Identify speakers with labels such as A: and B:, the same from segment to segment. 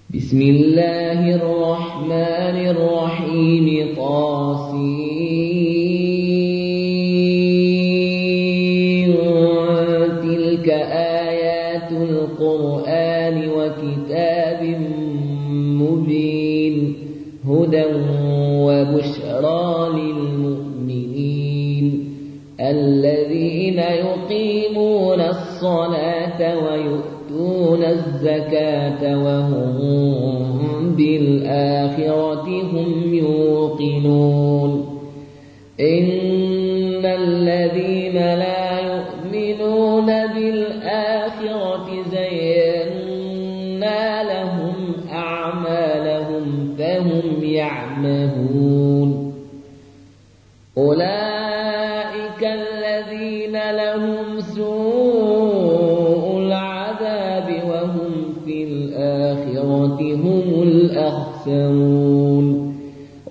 A: بسم الله الرحمن الرحيم طاسين تلك آيات القرآن وكتاب مبين هدى وبشرى للمؤمنين الذين يقيمون الصلاة ويؤتون الزكاة وهم بالآخرة هم يوقنون إن الذين لا يؤمنون بالآخرة زينا لهم أعمالهم فهم يعمهون أولئك الذين لهم سوء العذاب وهم في الآخرة هم الأخسرون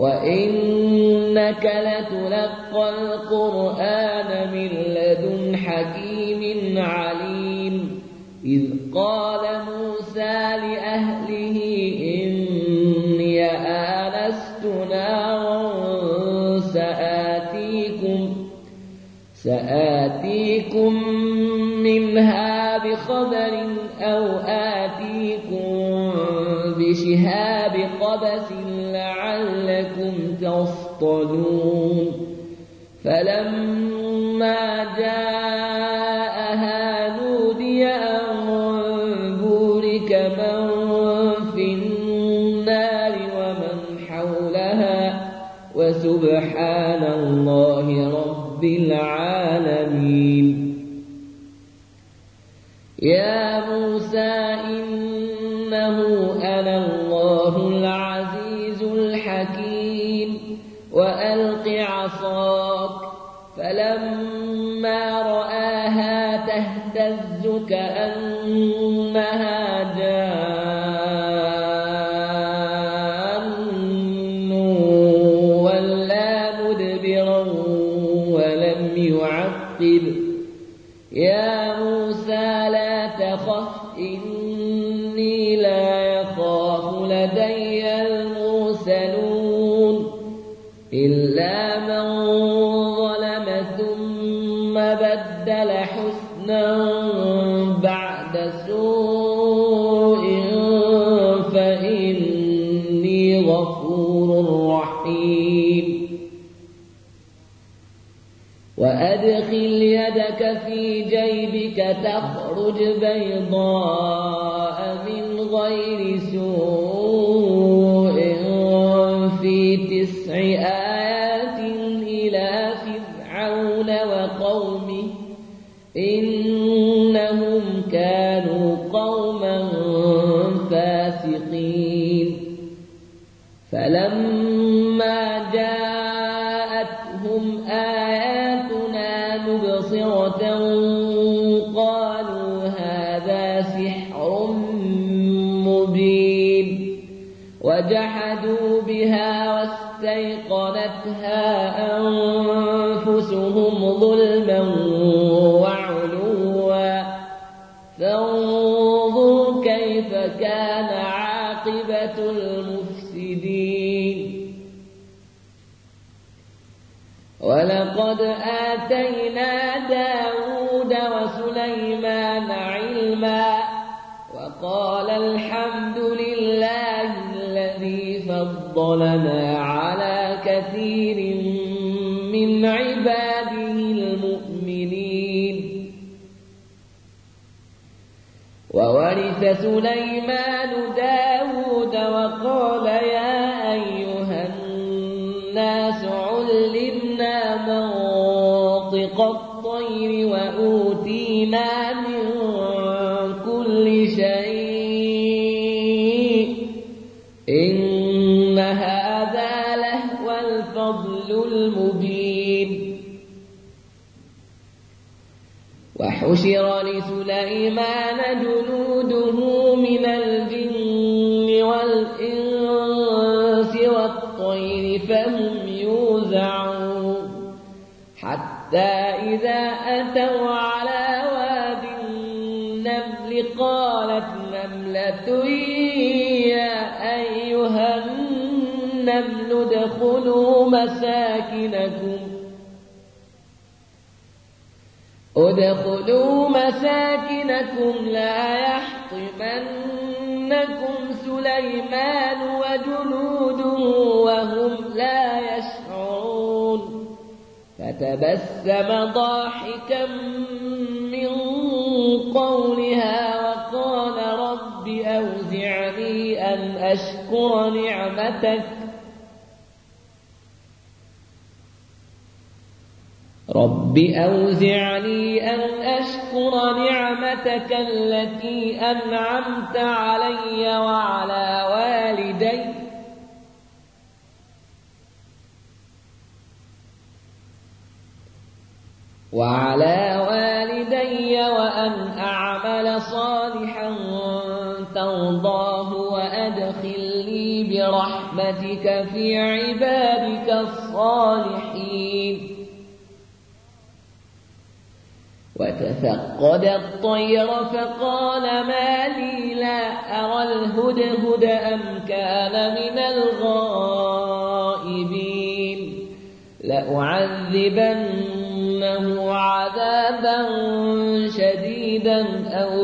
A: وإنك لتلقى القرآن من لدن حكيم عليم إذ قال موسى لأهله إني آنست نارا سآتيكم منها بخبر أو آتيكم بشهاب قبس لعلكم تصطلون فلما جاءها نودي أن بورك من في النار ومن حولها وسبحان الله رب العالمين يا موسى إنه أنا الله العزيز الحكيم وألق عصاك فلما رآها تهتز كأنها جان ولا مدبرا ولم يعقب يا موسى لا تخف إني لا يخاف لدي المرسلون إلا من ظلم ثم بدل حسنا بعد سوء فإني غفور رحيم وأدخل يدك في جيبك تخرج بيضاء من غير سوء في 9 آيات إلى فرعون وقومه إنهم كانوا قوما فاسقين فلما جاءتهم آياتنا مبصرة قالوا هذا سحر مبين وجحدوا بها واستيقنتها أنفسهم ظلما وعلوا فانظر كيف كان عاقبة المفسدين ولقد آتينا داود وسليمان علما وقال الحمد لله الذي فضلنا على كثير من عباده المؤمنين وورث سليمان داود وقال يا أيها الناس علمنا منطق الطير وأوتينا من كل شيء إن هذا لهو الفضل المبين وحشر لسليمان جنوده من الجن والإنس والطير فهم يوزعون حتى إذا أتوا على واد النمل قالت نملة يا ادخلوا مساكنكم لا يحطمنكم سليمان وجنوده وهم لا يشعرون فتبسم ضاحكا من قولها وقال رب أوزعني أن أشكر نعمتك التي أنعمت علي وعلى والدي وأن أعمل صالحا ترضاه وأدخلني برحمتك في عبادك الصالحين وتفقد الطير فقال ما لي لا أرى الهدهد أم كان من الغائبين لأعذبنه عذابا شديدا أو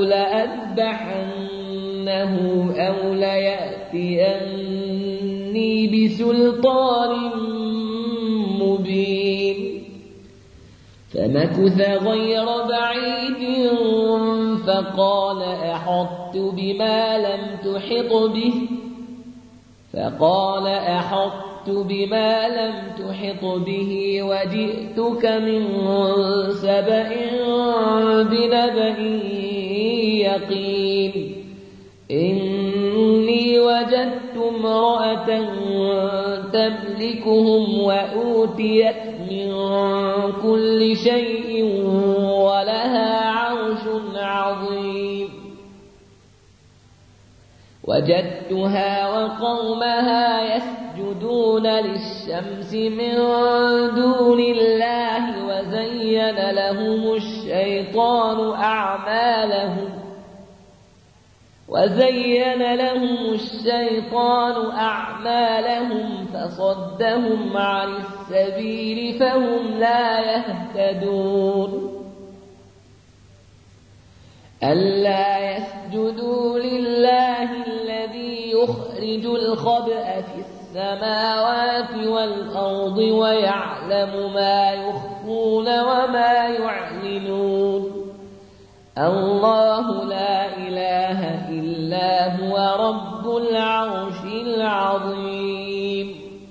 A: لأذبحنه أو ليأتيني بسلطان مبين فمكث غير بعيد فقال أحطت بما لم تحط به وجئتك من سبأ بنبأ يقين إني وجدت امرأة تملكهم وأوتيت من كل شيء ولها عرش عظيم وجدتها وقومها يسجدون للشمس من دون الله وزين لهم الشيطان أعمالهم فصدهم عن السبيل فهم لا يهتدون ألا يسجدوا لله الذي يخرج الخبأ في السماوات والأرض ويعلم ما يخفون وما يعلنون الله لا إله إلا هو رب العرش العظيم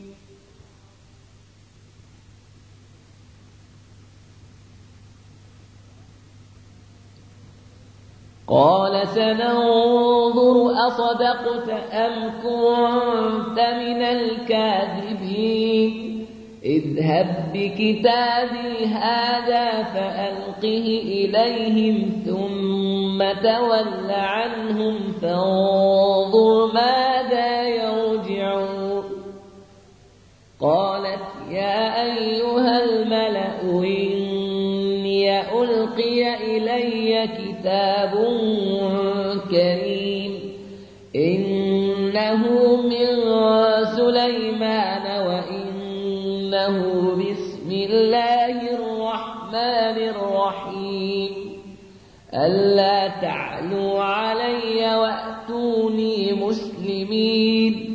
A: قال سننظر أصدقت أم كنت من الكاذبين اذهب بكتابي هذا فألقه إليهم ثم تول عنهم فانظر ماذا يرجعون قالت يا أيها الملأ إني ألقي إلي كتاب كريم إنه من سليمان وإنه بسم الله الرحمن الرحيم ألا تعلوا علي وأتوني مسلمين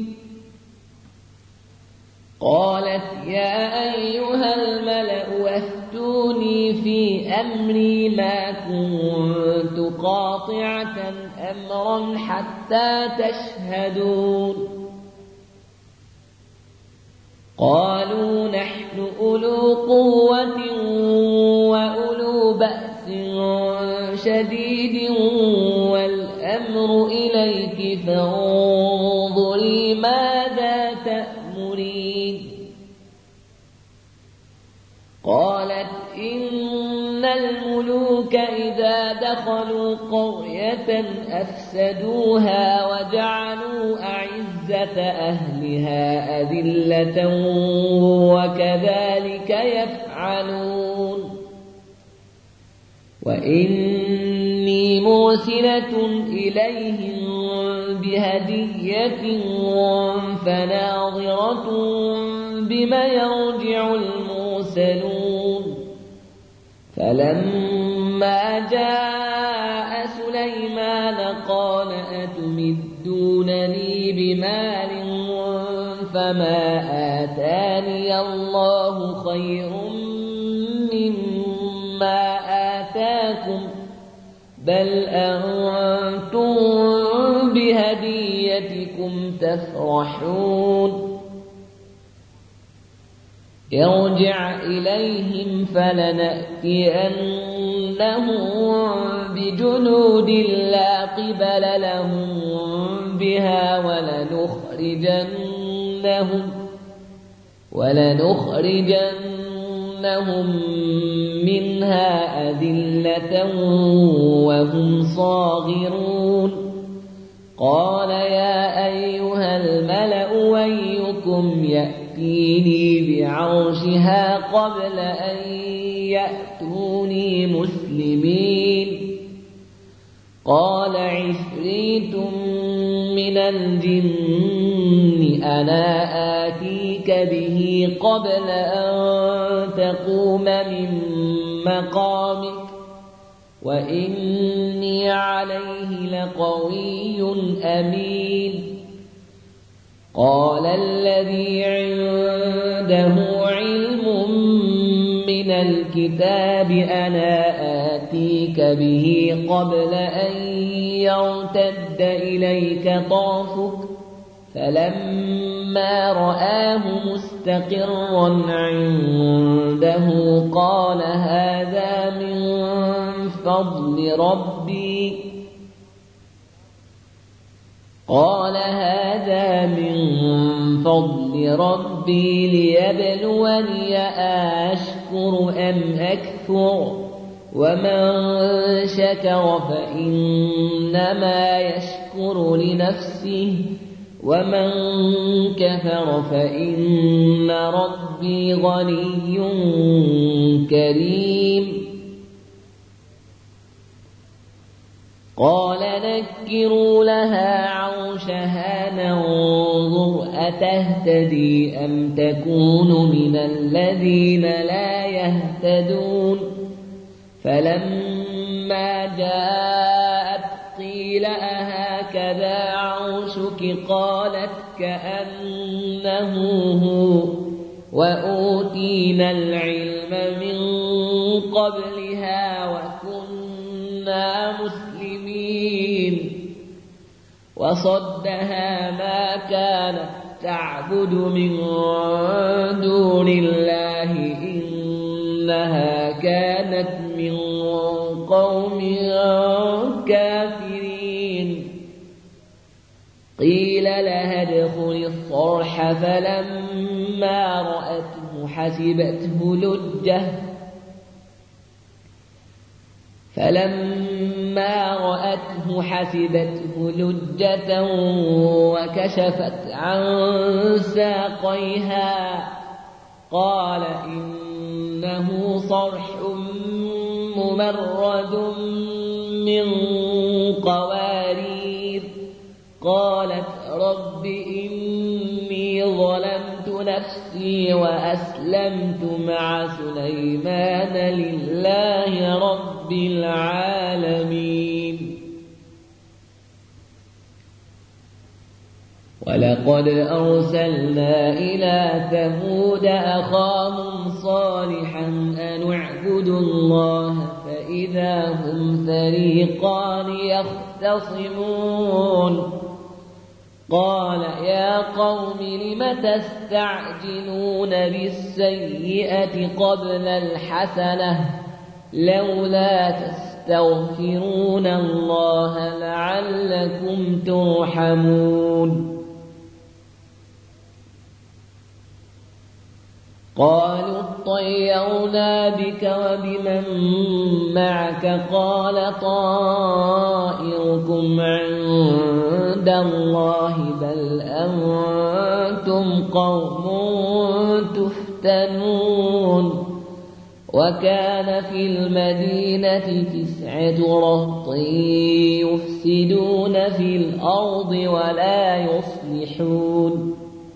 A: قالت يا أيها الملأ أفتوني في أمري ما كنت قاطعة أمرا حتى تشهدون قالوا نحن أولو قوة وأولو بأس شديد والأمر إليك فانظري ماذا تأمرين قالت إن الملوك إذا دخلوا قرية أفسدوها وجعلوا أعزة أهلها أذلة وكذلك يفعلون وإني مرسلة إليهم بهدية فناظرة بما يرجع المرسلون فلما جاء سليمان قال أتمدونني بمال فما آتاني الله خير مما آتاكم بل أنتم بهديتكم تفرحون ارجع إليهم فلنأتينهم بجنود لا قبل لهم بها ولنخرجنهم منها أذلة وهم صاغرون قال يا أيها الملأ أيكم يأتيني بعرشها قبل أن يأتوني مسلمين قال عفريت من الجن أنا آتيك به قبل أن تقوم من مقامك وإني عليه لقوي أمين قال الذي عنده علم من الكتاب أنا آتيك به قبل أن يرتد إليك طرفك فلما رآه مستقرا عنده قال هذا من فضل ربي ليبلوني أشكر أم أكفر ومن شكر فإنما يشكر لنفسه ومن كفر فإن ربي غني كريم قال نكروا لها عرشها ننظر أتهتدي أم تكون من الذين لا يهتدون فلما جاءت قيل أهكذا عرشك قالت كأنه هو وأوتينا العلم من قبلها وكنا مسلمين وصدها ما كانت تعبد من دون الله إنها كانت من قوم كافرين قيل لها ادخل الصرح فلما رأته حسبته لجة وكشفت عن ساقيها قال إنه صرح ممرد من قوارير قالت رب إني ظلمت نفسي وأسلمت مع سليمان لله رب العالمين ولقد أرسلنا إلى ثمود أخاهم صالحا أن اعبدوا الله فإذا هم فريقان يختصمون قال يا قوم لم تستعجلون بالسيئة قبل الحسنة لولا تستغفرون الله لعلكم ترحمون قالوا اطيرنا بك وبمن معك قال طائركم عند الله بل أنتم قوم تفتنون وكان في المدينة 9 رهط يفسدون في الأرض ولا يصلحون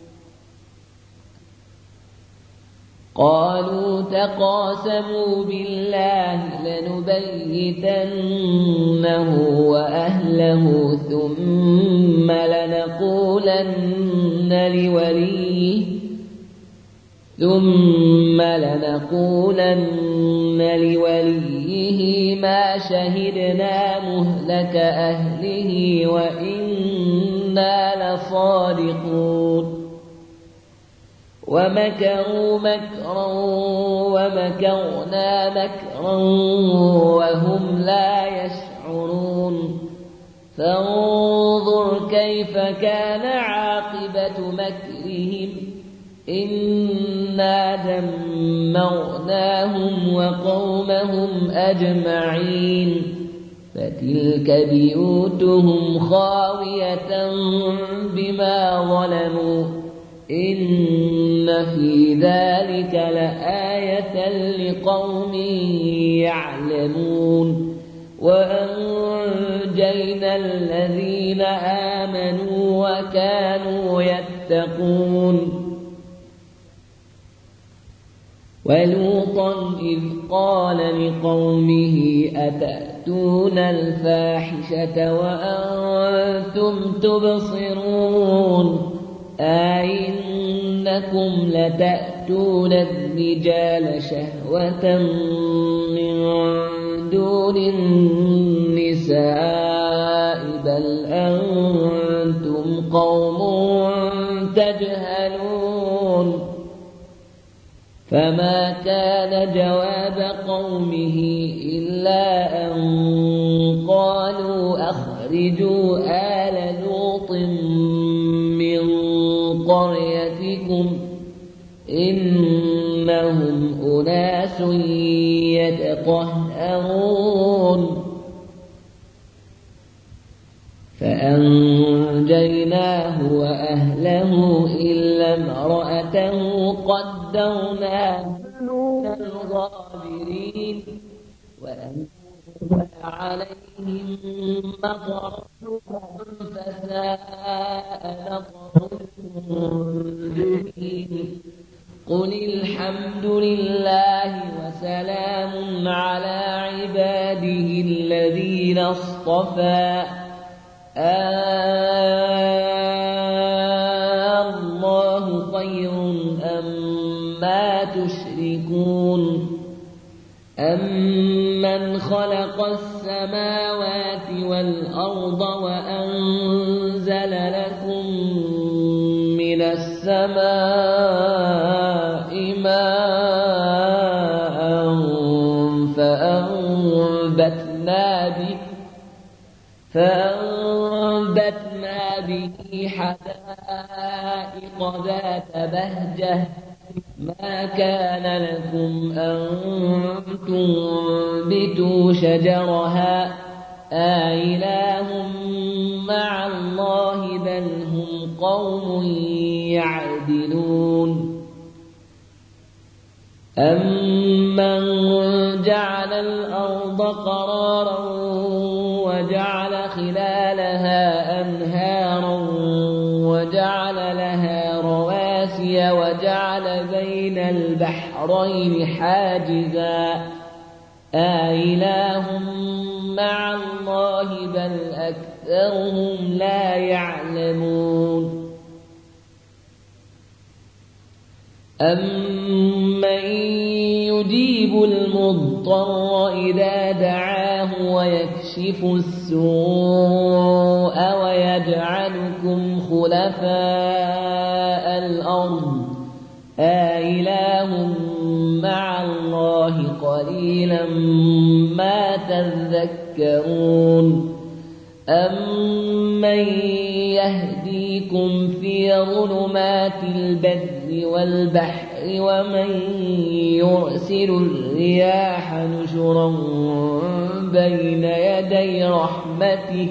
A: قالوا تقاسموا بالله لنبيتنه وأهله ثم لنقولن لوليه ما شهدنا مهلك أهله وإنا لصادقون ومكروا مكرا ومكرنا مكرا وهم لا يشعرون فانظر كيف كان عاقبة مكرهم إنا دمرناهم وقومهم أجمعين فتلك بيوتهم خاوية بما ظلموا إن في ذلك لآية لقوم يعلمون وأنجينا الذين آمنوا وكانوا يتقون ولوطا إذ قال لقومه أتأتون الفاحشة وأنتم تبصرون أئنكم لتأتون الرجال شهوة من دون النساء بل أنتم قوم تجهلون فما كان جواب قومه إلا أن قالوا أخرجوا آل لوط من قريتكم إنهم أناس يتطهرون فأنجيناه وأهله إلا امرأته قدرناها من الغابرين وأنزلنا عليهم مطرا فساء مطر المنذرين قل الحمد لله وسلام على عباده الذين اصطفى الله خير أما تشركون أمن خلق السماوات والأرض وأنزل لكم من السماء ماء فأنبتنا به حدائق ذات بهجة ما كان لكم أن تنبتوا شجرها أإله مع الله بل هم قوم يعدلون أمن جعل الأرض قرارا وجعل خلالها أنهارا وجعل لها رواسي وجعل بين البحرين حاجزا أإله مع الله بل أكثرهم لا يعلمون أمن يجيب المضطر إذا دعاه ويكشف السوء ويجعلكم خلفاء الأرض أإله مع الله قليلا ما تذكرون أمن يهديكم في ظلمات البر والبحر ومن يرسل الرياح نشرا بين يدي رحمته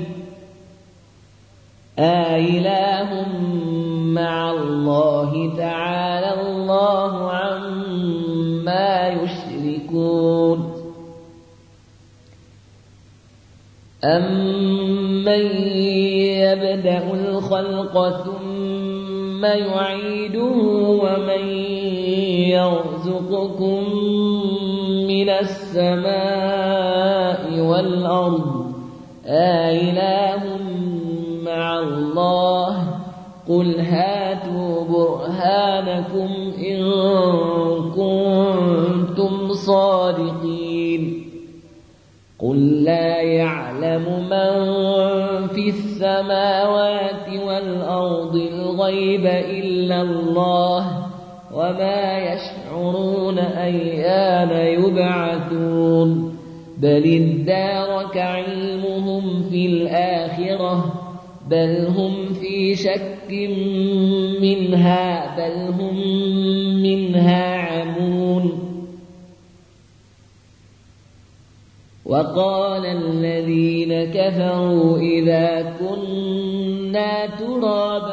A: أإله مع الله تعالى الله عما يشركون أَمَّن يَبْدَأُ الْخَلْقَ ثُمَّ يُعِيدُهُ وَمَن يَرْزُقُكُم مِّنَ السَّمَاءِ وَالْأَرْضِ أَإِلَٰهٌ مَّعَ اللَّهِ ۚ قُلْ هَاتُوا بُرْهَانَكُمْ إِن كُنتُمْ صَادِقِينَ قُل لَّا يَعْلَمُ مَن فِي السَّمَاوَاتِ وَالْأَرْضِ الْغَيْبَ إِلَّا اللَّهُ وَمَا يَشْعُرُونَ أَيَّانَ يُبْعَثُونَ بَلِ ادَّارَكَ عِلْمُهُمْ فِي الْآخِرَةِ بَلْ هُمْ فِي شَكٍّ مِّنْهَا بَلْ هُمْ مِنْهَا عَمُونَ وَقَالَ الَّذِينَ كَفَرُوا إِذَا كُنَّا تُرَابًا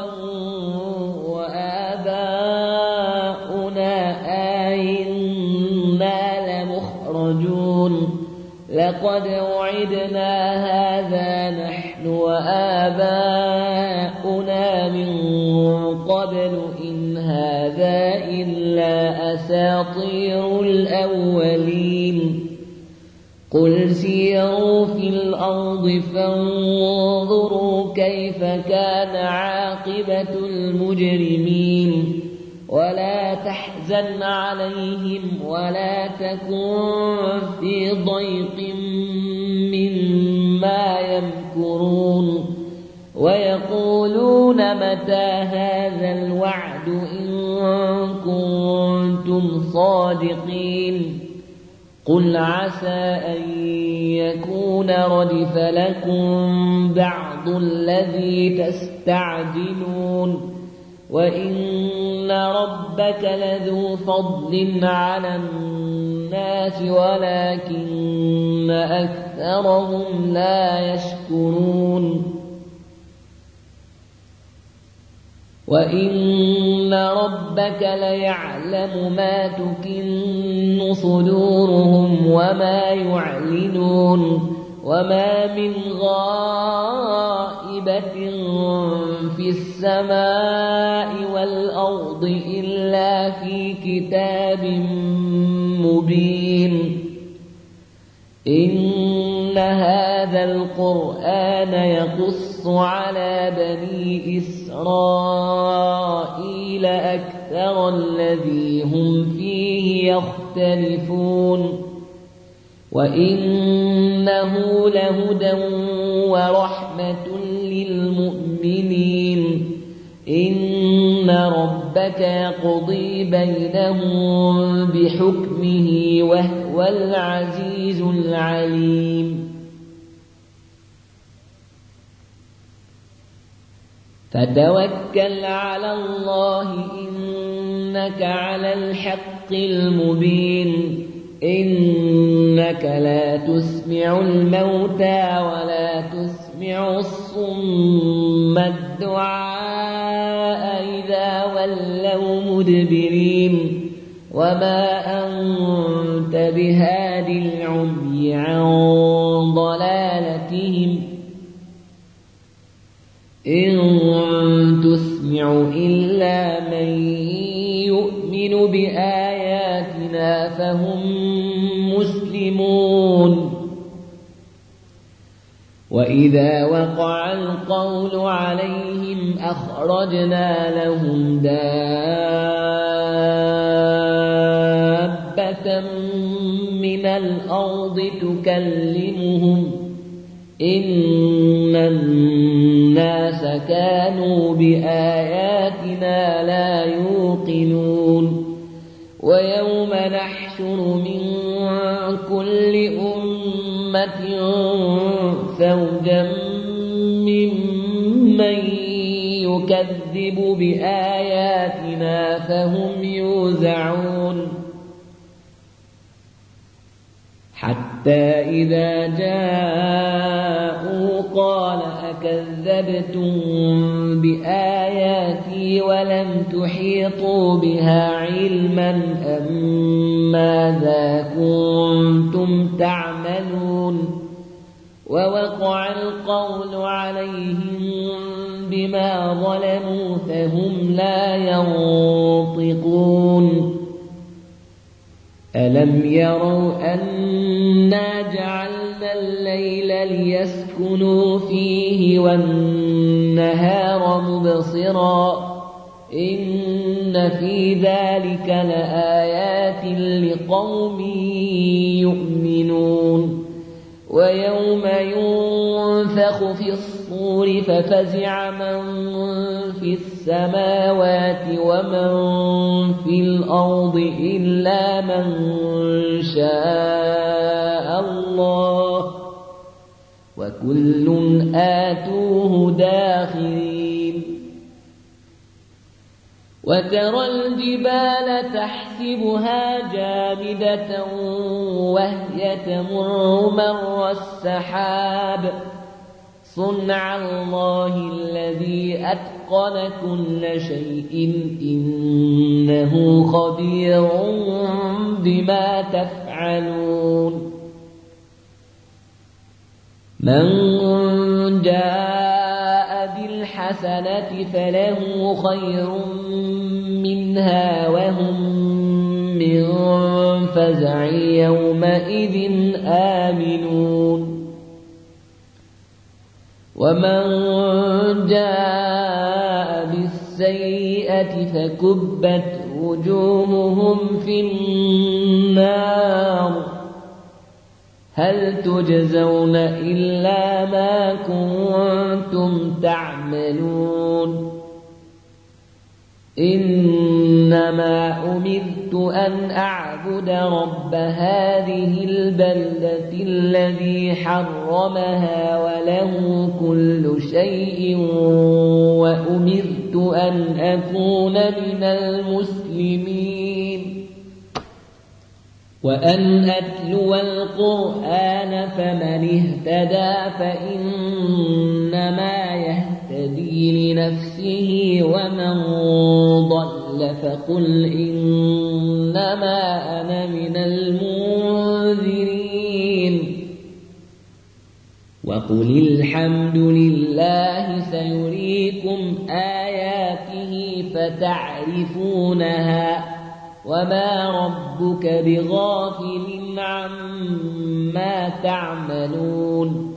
A: وَآبَاؤُنَا أَئِنَّا لَمُخْرَجُونَ لَقَدْ وُعِدْنَا هَٰذَا نَحْنُ وَآبَاؤُنَا مِن قَبْلُ إِنْ هَٰذَا إِلَّا أَسَاطِيرُ الْأَوَّلِينَ قُلْ سِيرُوا فِي الْأَرْضِ فَانظُرُوا كَيْفَ كَانَ عَاقِبَةُ الْمُجْرِمِينَ وَلَا تَحْزَنْ عَلَيْهِمْ وَلَا تَكُن فِي ضَيْقٍ مِّمَّا يَمْكُرُونَ وَيَقُولُونَ مَتَىٰ هَٰذَا الْوَعْدُ إِن كُنتُمْ صَادِقِينَ قُلْ عَسَىٰ أَن يَكُونَ رَدِفَ لَكُم بَعْضُ الَّذِي تَسْتَعْجِلُونَ وَإِنَّ رَبَّكَ لَذُو فَضْلٍ عَلَى النَّاسِ وَلَٰكِنَّ أَكْثَرَهُمْ لَا يَشْكُرُونَ وَإِنَّ رَبَّكَ لَيَعْلَمُ مَا تُكِنُّ صُدُورُهُمْ وَمَا يُعْلِنُونَ وَمَا مِنْ غَائِبَةٍ فِي السَّمَاءِ وَالْأَرْضِ إِلَّا فِي كِتَابٍ مُّبِينٍ إِنَّ هَٰذَا الْقُرْآنَ يَقُصُّ عَلَىٰ بَنِي إِسْرَائِيلَ أَكْثَرَ الَّذِي هُمْ فِيهِ يَخْتَلِفُونَ وَإِنَّهُ لَهُدًى وَرَحْمَةٌ لِّلْمُؤْمِنِينَ إِنَّ رَبَّكَ يَقْضِي بَيْنَهُم بِحُكْمِهِ وَهُوَ الْعَزِيزُ الْعَلِيمُ فَتَوَكَّلْ عَلَى اللَّهِ إِنَّكَ عَلَى الْحَقِّ الْمُبِينِ إِنَّكَ لا تسمع الموتى ولا تسمع الصم الدعاء إذا ولوا مدبرين وما أنت بهاد العمي عن ضلالتهم إن تسمع إلا من يؤمن بآياتنا فهم مسلمون وإذا وقع القول عليهم أخرجنا لهم دابة من الأرض تكلمهم إن الناس كانوا بآياتنا لا يوقنون ويوم نحشر من كل أمة فوجا ممن يكذب بآياتنا فهم يوزعون حتى إذا جاءوا قال أكذبتم بآياتي ولم تحيطوا بها علما أم ماذا كنتم تعملون ووقع القول عليهم بما ظلموا فهم لا ينطقون ألم يروا أنا جعلنا الليل ليسكنوا فيه والنهار مبصرا إن في ذلك لآيات لقوم يؤمنون ويوم ينفخ في الصور ففزع من في السماوات ومن في الأرض إلا من شاء الله وكل آتوه داخرين وترى الجبال تحسبها جامدة وهي تمر مر السحاب صنع الله الذي أتقن كل شيء إنه خبير بما تفعلون من جاء بالحسنة فله خير منها وهم من فزع يومئذ آمنون ومن جاء بالسيئة فكبت وجوههم في النار هل تجزون إلا ما كنتم تعملون إنما أمرت أن أعبد رب هذه البلدة الذي حرمها وله كل شيء وأمرت أن أكون من المسلمين وأن أتلو القرآن فمن اهتدى فإنما يهتدي لنفسه ومن ضل فقل إنما أنا من المنذرين وقل الحمد لله سيريكم آياته فتعرفونها وما ربك بغافل عما تعملون